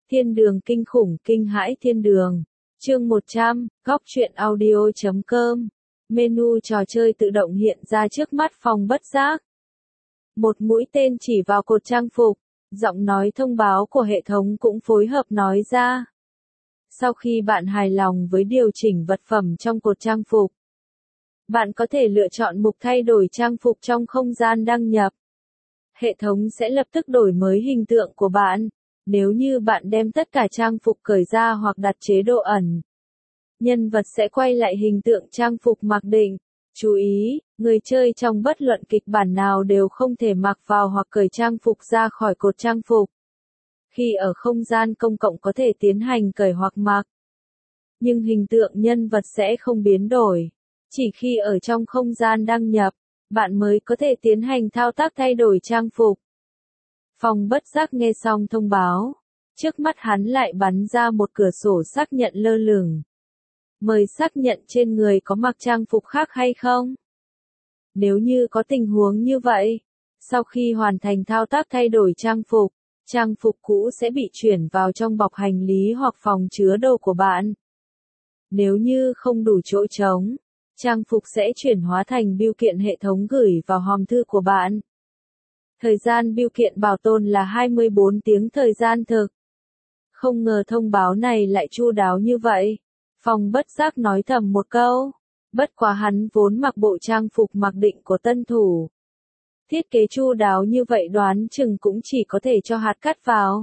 Thiên đường kinh khủng kinh hãi thiên đường. Chương 100, góc truyện audio.com. Menu trò chơi tự động hiện ra trước mắt Phong bất giác. Một mũi tên chỉ vào cột trang phục, giọng nói thông báo của hệ thống cũng phối hợp nói ra. Sau khi bạn hài lòng với điều chỉnh vật phẩm trong cột trang phục, bạn có thể lựa chọn mục thay đổi trang phục trong không gian đăng nhập. Hệ thống sẽ lập tức đổi mới hình tượng của bạn. Nếu như bạn đem tất cả trang phục cởi ra hoặc đặt chế độ ẩn, nhân vật sẽ quay lại hình tượng trang phục mặc định. Chú ý, người chơi trong bất luận kịch bản nào đều không thể mặc vào hoặc cởi trang phục ra khỏi cột trang phục. Khi ở không gian công cộng có thể tiến hành cởi hoặc mặc, nhưng hình tượng nhân vật sẽ không biến đổi. Chỉ khi ở trong không gian đăng nhập, bạn mới có thể tiến hành thao tác thay đổi trang phục. Phong bất giác nghe xong thông báo, trước mắt hắn lại bắn ra một cửa sổ xác nhận lơ lửng. Mời xác nhận trên người có mặc trang phục khác hay không? Nếu như có tình huống như vậy, sau khi hoàn thành thao tác thay đổi trang phục cũ sẽ bị chuyển vào trong bọc hành lý hoặc phòng chứa đồ của bạn. Nếu như không đủ chỗ trống, trang phục sẽ chuyển hóa thành bưu kiện hệ thống gửi vào hòm thư của bạn. Thời gian bưu kiện bảo tồn là 24 tiếng thời gian thực. Không ngờ thông báo này lại chu đáo như vậy. Phong bất giác nói thầm một câu. Bất quá hắn vốn mặc bộ trang phục mặc định của tân thủ. Thiết kế chu đáo như vậy đoán chừng cũng chỉ có thể cho hạt cát vào.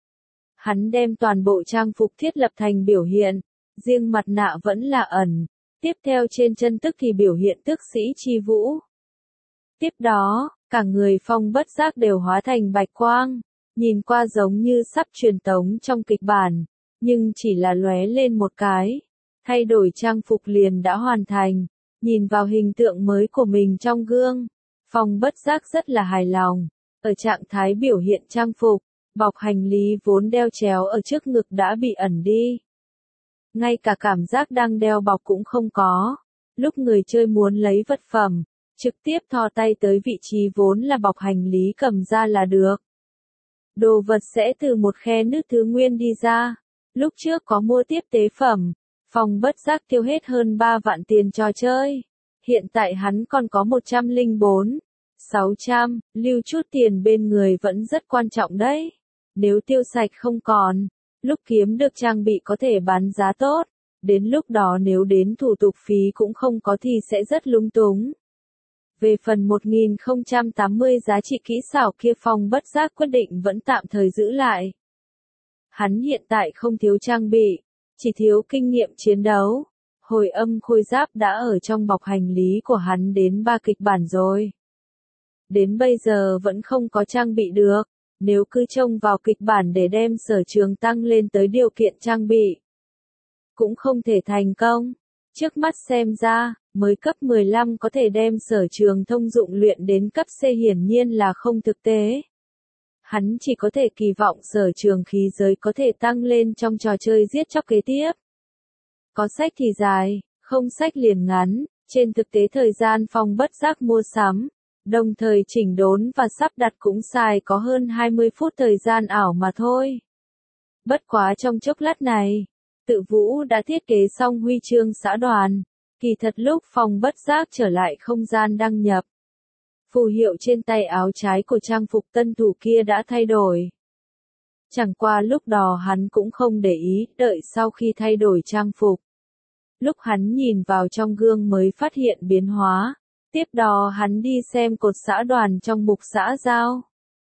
Hắn đem toàn bộ trang phục thiết lập thành biểu hiện, riêng mặt nạ vẫn là ẩn. Tiếp theo trên chân tức thì biểu hiện tức sĩ chi vũ. Tiếp đó, cả người Phong bất giác đều hóa thành bạch quang, nhìn qua giống như sắp truyền tống trong kịch bản, nhưng chỉ là lóe lên một cái. Thay đổi trang phục liền đã hoàn thành, nhìn vào hình tượng mới của mình trong gương. Phong bất giác rất là hài lòng, ở trạng thái biểu hiện trang phục, bọc hành lý vốn đeo chéo ở trước ngực đã bị ẩn đi. Ngay cả cảm giác đang đeo bọc cũng không có, lúc người chơi muốn lấy vật phẩm, trực tiếp thò tay tới vị trí vốn là bọc hành lý cầm ra là được. Đồ vật sẽ từ một khe nứt thứ nguyên đi ra. Lúc trước có mua tiếp tế phẩm, Phong bất giác tiêu hết hơn 3 vạn tiền trò chơi. Hiện tại hắn còn có 104.600, lưu chút tiền bên người vẫn rất quan trọng đấy. Nếu tiêu sạch không còn, lúc kiếm được trang bị có thể bán giá tốt. Đến lúc đó nếu đến thủ tục phí cũng không có thì sẽ rất lung túng. Về phần 1080 giá trị kỹ xảo kia Phong bất giác quyết định vẫn tạm thời giữ lại. Hắn hiện tại không thiếu trang bị, chỉ thiếu kinh nghiệm chiến đấu. Hồi âm khôi giáp đã ở trong bọc hành lý của hắn đến 3 kịch bản rồi. Đến bây giờ vẫn không có trang bị được, nếu cứ trông vào kịch bản để đem sở trường tăng lên tới điều kiện trang bị, cũng không thể thành công. Trước mắt xem ra, mới cấp 15 có thể đem sở trường thông dụng luyện đến cấp C hiển nhiên là không thực tế. Hắn chỉ có thể kỳ vọng sở trường khí giới có thể tăng lên trong trò chơi giết chóc kế tiếp. Có sách thì dài, không sách liền ngắn, trên thực tế thời gian Phong bất giác mua sắm, đồng thời chỉnh đốn và sắp đặt cũng xài có hơn 20 phút thời gian ảo mà thôi. Bất quá trong chốc lát này, Tự Vũ đã thiết kế xong huy chương xã đoàn. Kỳ thật lúc Phong bất giác trở lại không gian đăng nhập, phù hiệu trên tay áo trái của trang phục tân thủ kia đã thay đổi. Chẳng qua lúc đó hắn cũng không để ý, đợi sau khi thay đổi trang phục. Lúc hắn nhìn vào trong gương mới phát hiện biến hóa. Tiếp đó hắn đi xem cột xã đoàn trong mục xã giao.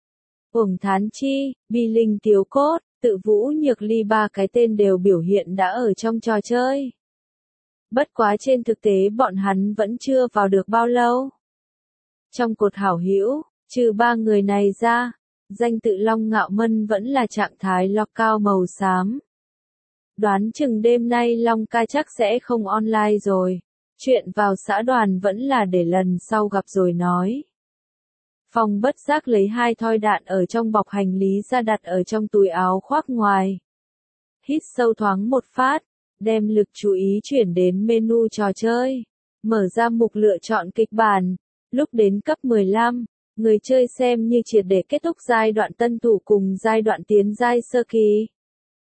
Uổng Thán Chi, Bi Linh Tiếu Cốt, Tự Vũ Nhược Ly 3 cái tên đều biểu hiện đã ở trong trò chơi. Bất quá trên thực tế bọn hắn vẫn chưa vào được bao lâu. Trong cột hảo hữu, trừ 3 người này ra, danh tự Long Ngạo Mân vẫn là trạng thái lock cao màu xám. Đoán chừng đêm nay Long ca chắc sẽ không online rồi. Chuyện vào xã đoàn vẫn là để lần sau gặp rồi nói. Phong bất giác lấy 2 thoi đạn ở trong bọc hành lý ra đặt ở trong túi áo khoác ngoài. Hít sâu thoáng một phát, đem lực chú ý chuyển đến menu trò chơi. Mở ra mục lựa chọn kịch bản. Lúc đến cấp 15, người chơi xem như triệt để kết thúc giai đoạn tân thủ cùng giai đoạn tiến giai sơ kỳ.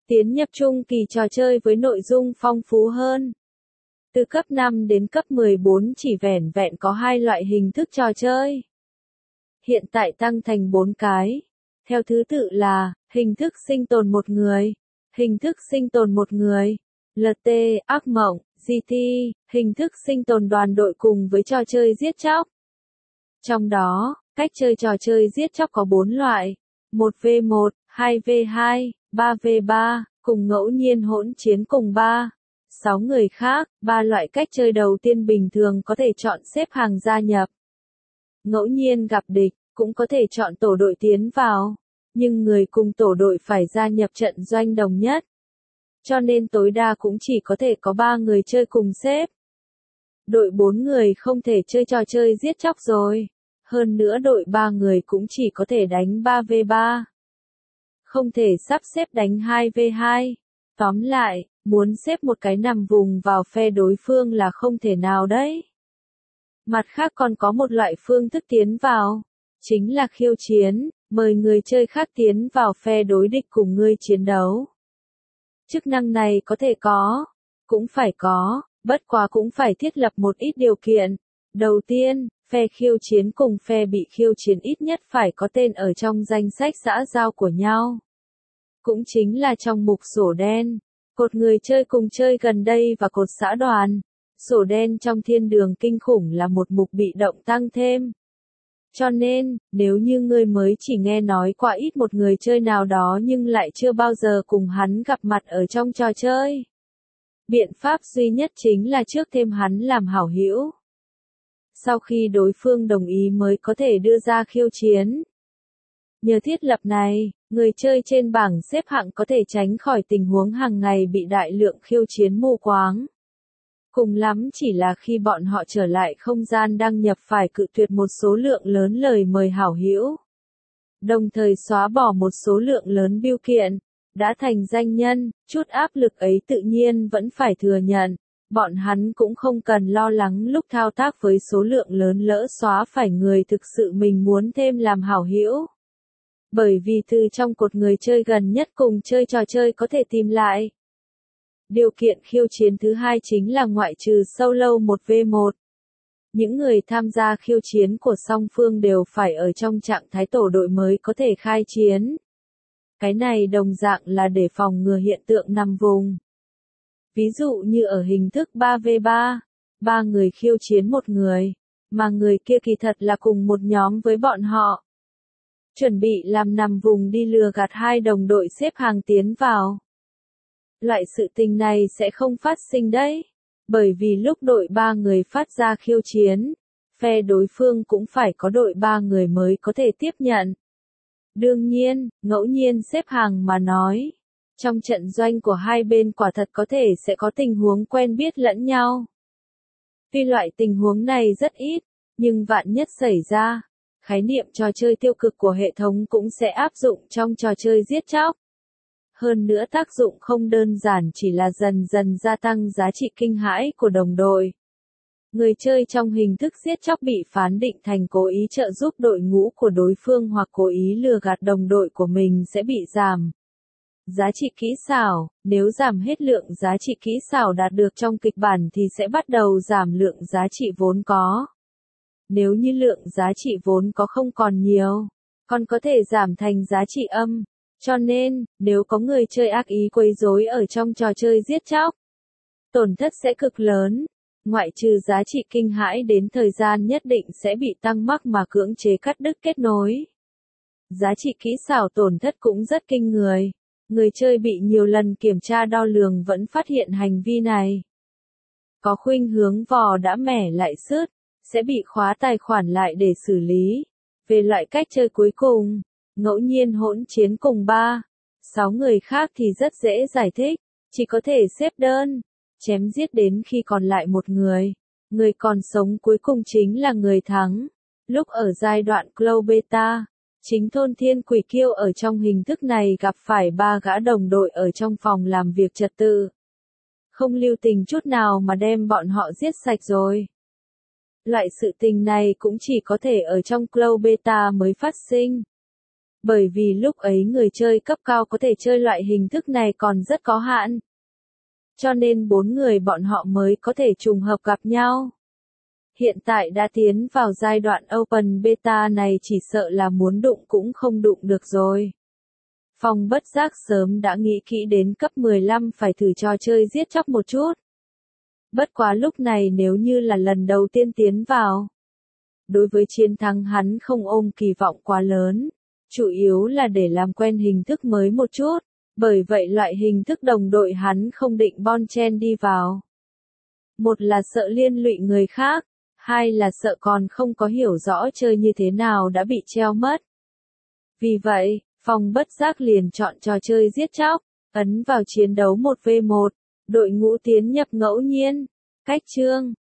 Tiến nhập trung kỳ trò chơi với nội dung phong phú hơn. Từ cấp 5 đến cấp 14 chỉ vẻn vẹn có 2 loại hình thức trò chơi. Hiện tại tăng thành 4 cái. Theo thứ tự là, hình thức sinh tồn một người, hình thức sinh tồn một người, LT, ác mộng, GT, hình thức sinh tồn đoàn đội cùng với trò chơi giết chóc. Trong đó, cách chơi trò chơi giết chóc có 4 loại, 1v1, 2v2, 3v3, cùng ngẫu nhiên hỗn chiến cùng 6 người khác. 3 loại cách chơi đầu tiên bình thường có thể chọn xếp hàng gia nhập. Ngẫu nhiên gặp địch, cũng có thể chọn tổ đội tiến vào, nhưng người cùng tổ đội phải gia nhập trận doanh đồng nhất. Cho nên tối đa cũng chỉ có thể có 3 người chơi cùng xếp. Đội 4 người không thể chơi trò chơi giết chóc rồi. Hơn nữa đội 3 người cũng chỉ có thể đánh 3v3. Không thể sắp xếp đánh 2v2. Tóm lại, muốn xếp một cái nằm vùng vào phe đối phương là không thể nào đấy. Mặt khác còn có một loại phương thức tiến vào, chính là khiêu chiến, mời người chơi khác tiến vào phe đối địch cùng ngươi chiến đấu. Chức năng này có thể có, cũng phải có, bất quá cũng phải thiết lập một ít điều kiện. Đầu tiên, phe khiêu chiến cùng phe bị khiêu chiến ít nhất phải có tên ở trong danh sách xã giao của nhau. Cũng chính là trong mục sổ đen, cột người chơi cùng chơi gần đây và cột xã đoàn. Sổ đen trong thiên đường kinh khủng là một mục bị động tăng thêm. Cho nên, nếu như ngươi mới chỉ nghe nói qua ít một người chơi nào đó nhưng lại chưa bao giờ cùng hắn gặp mặt ở trong trò chơi, biện pháp duy nhất chính là trước thêm hắn làm hảo hữu. Sau khi đối phương đồng ý mới có thể đưa ra khiêu chiến. Nhờ thiết lập này, người chơi trên bảng xếp hạng có thể tránh khỏi tình huống hàng ngày bị đại lượng khiêu chiến mù quáng. Cùng lắm chỉ là khi bọn họ trở lại không gian đăng nhập phải cự tuyệt một số lượng lớn lời mời hảo hữu. Đồng thời xóa bỏ một số lượng lớn bưu kiện. Đã thành danh nhân, chút áp lực ấy tự nhiên vẫn phải thừa nhận. Bọn hắn cũng không cần lo lắng lúc thao tác với số lượng lớn lỡ xóa phải người thực sự mình muốn thêm làm hảo hữu. Bởi vì từ trong cột người chơi gần nhất cùng chơi trò chơi có thể tìm lại. Điều kiện khiêu chiến thứ hai chính là ngoại trừ solo 1v1. Những người tham gia khiêu chiến của song phương đều phải ở trong trạng thái tổ đội mới có thể khai chiến. Cái này đồng dạng là để phòng ngừa hiện tượng nằm vùng. Ví dụ như ở hình thức 3v3, 3 người khiêu chiến một người, mà người kia kỳ thật là cùng một nhóm với bọn họ. Chuẩn bị làm nằm vùng đi lừa gạt hai đồng đội xếp hàng tiến vào. Loại sự tình này sẽ không phát sinh đấy, bởi vì lúc đội 3 người phát ra khiêu chiến, phe đối phương cũng phải có đội 3 người mới có thể tiếp nhận. Đương nhiên, ngẫu nhiên xếp hàng mà nói, trong trận doanh của hai bên quả thật có thể sẽ có tình huống quen biết lẫn nhau. Tuy loại tình huống này rất ít, nhưng vạn nhất xảy ra, khái niệm trò chơi tiêu cực của hệ thống cũng sẽ áp dụng trong trò chơi giết chóc. Hơn nữa tác dụng không đơn giản chỉ là dần dần gia tăng giá trị kinh hãi của đồng đội. Người chơi trong hình thức giết chóc bị phán định thành cố ý trợ giúp đội ngũ của đối phương hoặc cố ý lừa gạt đồng đội của mình sẽ bị giảm giá trị kỹ xảo. Nếu giảm hết lượng giá trị kỹ xảo đạt được trong kịch bản thì sẽ bắt đầu giảm lượng giá trị vốn có. Nếu như lượng giá trị vốn có không còn nhiều, còn có thể giảm thành giá trị âm. Cho nên, nếu có người chơi ác ý quấy rối ở trong trò chơi giết chóc, tổn thất sẽ cực lớn. Ngoại trừ giá trị kinh hãi đến thời gian nhất định sẽ bị tăng mắc mà cưỡng chế cắt đứt kết nối. Giá trị kỹ xảo tổn thất cũng rất kinh người. Người chơi bị nhiều lần kiểm tra đo lường vẫn phát hiện hành vi này. Có khuynh hướng vò đã mẻ lại sứt, sẽ bị khóa tài khoản lại để xử lý. Về loại cách chơi cuối cùng, ngẫu nhiên hỗn chiến cùng 6 người khác thì rất dễ giải thích, chỉ có thể xếp đơn, chém giết đến khi còn lại một người. Người còn sống cuối cùng chính là người thắng. Lúc ở giai đoạn Cloud Beta, chính Thôn Thiên Quỷ Kiêu ở trong hình thức này gặp phải 3 gã đồng đội ở trong phòng làm việc trật tự. Không lưu tình chút nào mà đem bọn họ giết sạch rồi. Loại sự tình này cũng chỉ có thể ở trong Cloud Beta mới phát sinh. Bởi vì lúc ấy người chơi cấp cao có thể chơi loại hình thức này còn rất có hạn. Cho nên 4 người bọn họ mới có thể trùng hợp gặp nhau. Hiện tại đã tiến vào giai đoạn Open Beta này chỉ sợ là muốn đụng cũng không đụng được rồi. Phong bất giác sớm đã nghĩ kỹ đến cấp 15 phải thử trò chơi giết chóc một chút. Bất quá lúc này nếu như là lần đầu tiên tiến vào. Đối với chiến thắng hắn không ôm kỳ vọng quá lớn. Chủ yếu là để làm quen hình thức mới một chút. Bởi vậy loại hình thức đồng đội hắn không định bon chen đi vào. Một là sợ liên lụy người khác. Hai là sợ còn không có hiểu rõ chơi như thế nào đã bị treo mất. Vì vậy, Phong bất giác liền chọn trò chơi giết chóc, ấn vào chiến đấu 1v1, đội ngũ tiến nhập ngẫu nhiên, cách chương,